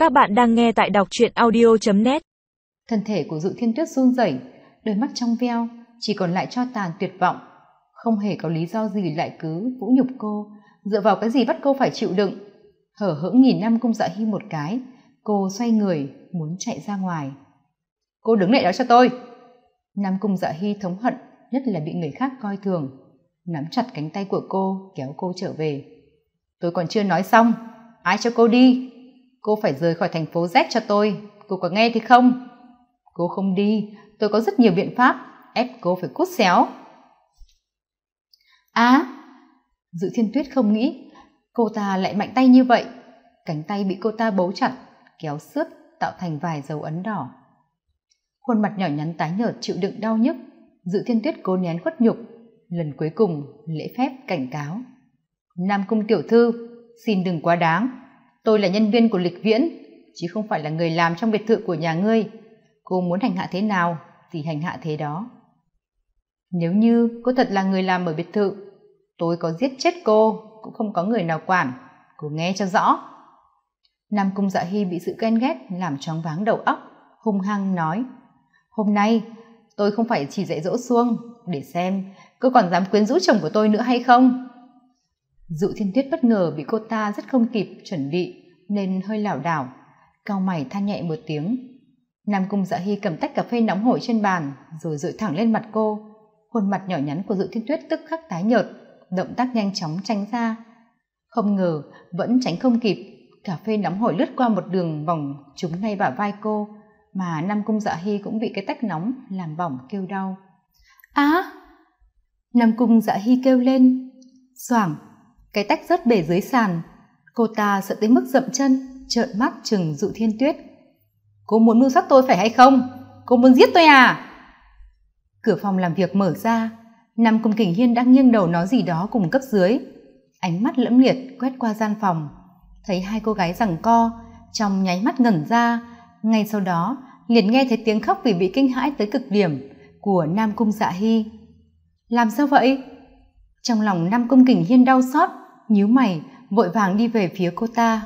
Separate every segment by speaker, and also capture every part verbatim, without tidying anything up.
Speaker 1: Các bạn đang nghe tại đọc truyện audio chấm net.
Speaker 2: Thân thể của Dụ Thiên Tuyết run rẩy, đôi mắt trong veo, chỉ còn lại tro tàn tuyệt vọng. Không hề có lý do gì lại cứ vũ nhục cô, dựa vào cái gì bắt cô phải chịu đựng. Hở hững nhìn Nam Cung Dạ Hy một cái, cô xoay người muốn chạy ra ngoài. Cô đứng lại đó cho tôi. Nam Cung Dạ Hy thống hận, nhất là bị người khác coi thường, nắm chặt cánh tay của cô kéo cô trở về. Tôi còn chưa nói xong, ai cho cô đi? Cô phải rời khỏi thành phố Z cho tôi, cô có nghe thì không? Cô không đi, tôi có rất nhiều biện pháp ép cô phải cút xéo. Á, Dự Thiên Tuyết không nghĩ cô ta lại mạnh tay như vậy. Cánh tay bị cô ta bấu chặt, kéo xước tạo thành vài dấu ấn đỏ. Khuôn mặt nhỏ nhắn tái nhợt chịu đựng đau nhức, Dự Thiên Tuyết cố nén khuất nhục, lần cuối cùng lễ phép cảnh cáo. Nam Cung tiểu thư, xin đừng quá đáng. Tôi là nhân viên của Lịch Viễn, chứ không phải là người làm trong biệt thự của nhà ngươi. Cô muốn hành hạ thế nào thì hành hạ thế đó. Nếu như cô thật là người làm ở biệt thự, tôi có giết chết cô cũng không có người nào quản. Cô nghe cho rõ. Nam Cung Dạ Hy bị sự ghen ghét làm choáng váng đầu óc, hung hăng nói: Hôm nay tôi không phải chỉ dạy dỗ Xuông để xem cô còn dám quyến rũ chồng của tôi nữa hay không. Dụ Thiên Tuyết bất ngờ bị cô ta rất không kịp chuẩn bị nên hơi lảo đảo, cau mày than nhẹ một tiếng. Nam Cung Dạ Hy cầm tách cà phê nóng hổi trên bàn rồi dội thẳng lên mặt cô. Khuôn mặt nhỏ nhắn của Dụ Thiên Tuyết tức khắc tái nhợt, động tác nhanh chóng tránh ra. Không ngờ vẫn tránh không kịp, cà phê nóng hổi lướt qua một đường vòng trúng ngay bả vai cô, mà Nam Cung Dạ Hy cũng bị cái tách nóng làm bỏng kêu đau. Á! Nam Cung Dạ Hy kêu lên. Xoảng, cái tách rớt bể dưới sàn. Cô ta sợ tới mức dậm chân, trợn mắt trừng Dụ Thiên Tuyết. Cô muốn mưu sát tôi phải hay không? Cô muốn giết tôi à? Cửa phòng làm việc mở ra, Nam Cung Kình Hiên đang nghiêng đầu nói gì đó cùng cấp dưới. Ánh mắt lẫm liệt quét qua gian phòng, thấy hai cô gái giằng co, trong nháy mắt ngẩn ra. Ngay sau đó liền nghe thấy tiếng khóc vì bị kinh hãi tới cực điểm của Nam Cung Dạ Hy. Làm sao vậy? Trong lòng Nam Cung Kình Hiên đau xót, nhíu mày vội vàng đi về phía cô ta.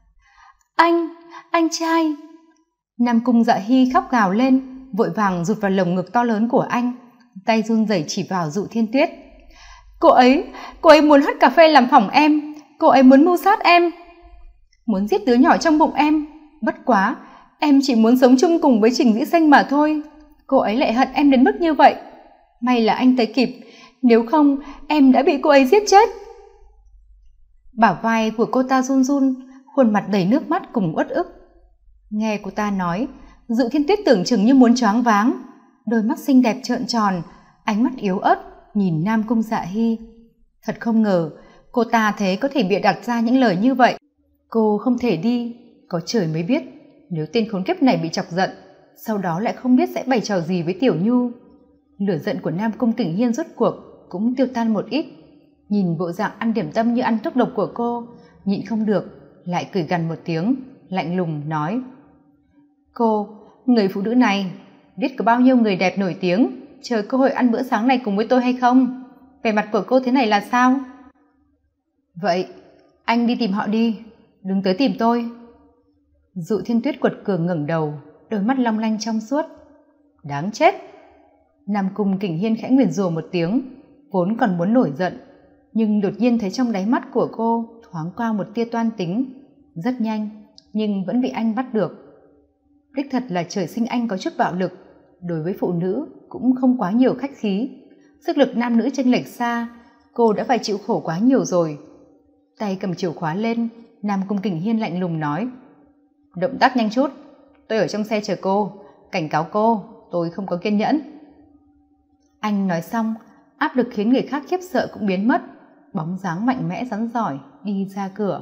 Speaker 2: Anh, anh trai! Nam Cung Dạ Hy khóc gào lên, vội vàng rụt vào lồng ngực to lớn của anh, tay run rẩy chỉ vào Dụ Thiên Tuyết. Cô ấy, cô ấy muốn hất cà phê làm hỏng em, cô ấy muốn mưu sát em, muốn giết đứa nhỏ trong bụng em. Bất quá, em chỉ muốn sống chung cùng với Trình Dĩ Xanh mà thôi. Cô ấy lại hận em đến mức như vậy. May là anh tới kịp, nếu không em đã bị cô ấy giết chết. Bả vai của cô ta run run, khuôn mặt đầy nước mắt cùng uất ức. Nghe cô ta nói, Dự Thiên Tuyết tưởng chừng như muốn choáng váng, đôi mắt xinh đẹp trợn tròn, ánh mắt yếu ớt nhìn Nam Cung Dạ Hy. Thật không ngờ cô ta thế có thể bịa đặt ra những lời như vậy. Cô không thể đi, có trời mới biết nếu tên khốn kiếp này bị chọc giận, sau đó lại không biết sẽ bày trò gì với Tiểu Nhu. Lửa giận của Nam Cung Kình Hiên rốt cuộc cũng tiêu tan một ít. Nhìn bộ dạng ăn điểm tâm như ăn thuốc độc của cô, nhịn không được lại cười gằn một tiếng, lạnh lùng nói: Cô, người phụ nữ này, biết có bao nhiêu người đẹp nổi tiếng chờ cơ hội ăn bữa sáng này cùng với tôi hay không? Vẻ mặt của cô thế này là sao? Vậy anh đi tìm họ đi, đừng tới tìm tôi. Dụ Thiên Tuyết quật cường ngẩng đầu, đôi mắt long lanh trong suốt. Đáng chết! Nam Cung Kình Hiên khẽ nguyền rủa một tiếng, vốn còn muốn nổi giận, nhưng đột nhiên thấy trong đáy mắt của cô thoáng qua một tia toan tính, rất nhanh nhưng vẫn bị anh bắt được. Đích thật là trời sinh anh có chút bạo lực, đối với phụ nữ cũng không quá nhiều khách khí. Sức lực nam nữ chênh lệch xa, cô đã phải chịu khổ quá nhiều rồi. Tay cầm chìa khóa lên, Nam Cung Kình Hiên lạnh lùng nói: Động tác nhanh chút, tôi ở trong xe chờ cô, cảnh cáo cô, tôi không có kiên nhẫn. Anh nói xong, áp lực khiến người khác khiếp sợ cũng biến mất, bóng dáng mạnh mẽ rắn giỏi đi ra cửa.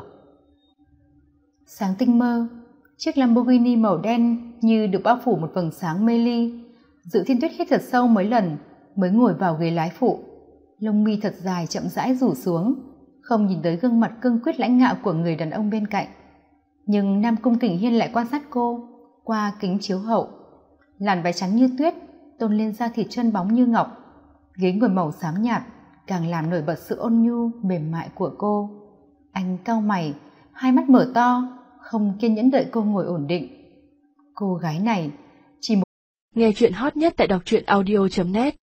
Speaker 2: Sáng tinh mơ, chiếc Lamborghini màu đen như được bao phủ một vầng sáng mê ly. Dự Thiên Tuyết hít thật sâu mấy lần mới ngồi vào ghế lái phụ, lông mi thật dài chậm rãi rủ xuống, không nhìn tới gương mặt cương quyết lãnh ngạo của người đàn ông bên cạnh. Nhưng Nam Cung Kình Hiên lại quan sát cô qua kính chiếu hậu. Làn váy trắng như tuyết tôn lên da thịt chân bóng như ngọc, ghế ngồi màu xám nhạt càng làm nổi bật sự ôn nhu mềm mại của cô. Anh cau mày, hai mắt mở to, không kiên nhẫn đợi cô ngồi ổn định. Cô gái này chỉ một...
Speaker 1: Nghe chuyện hot nhất tại đọc truyện audio chấm net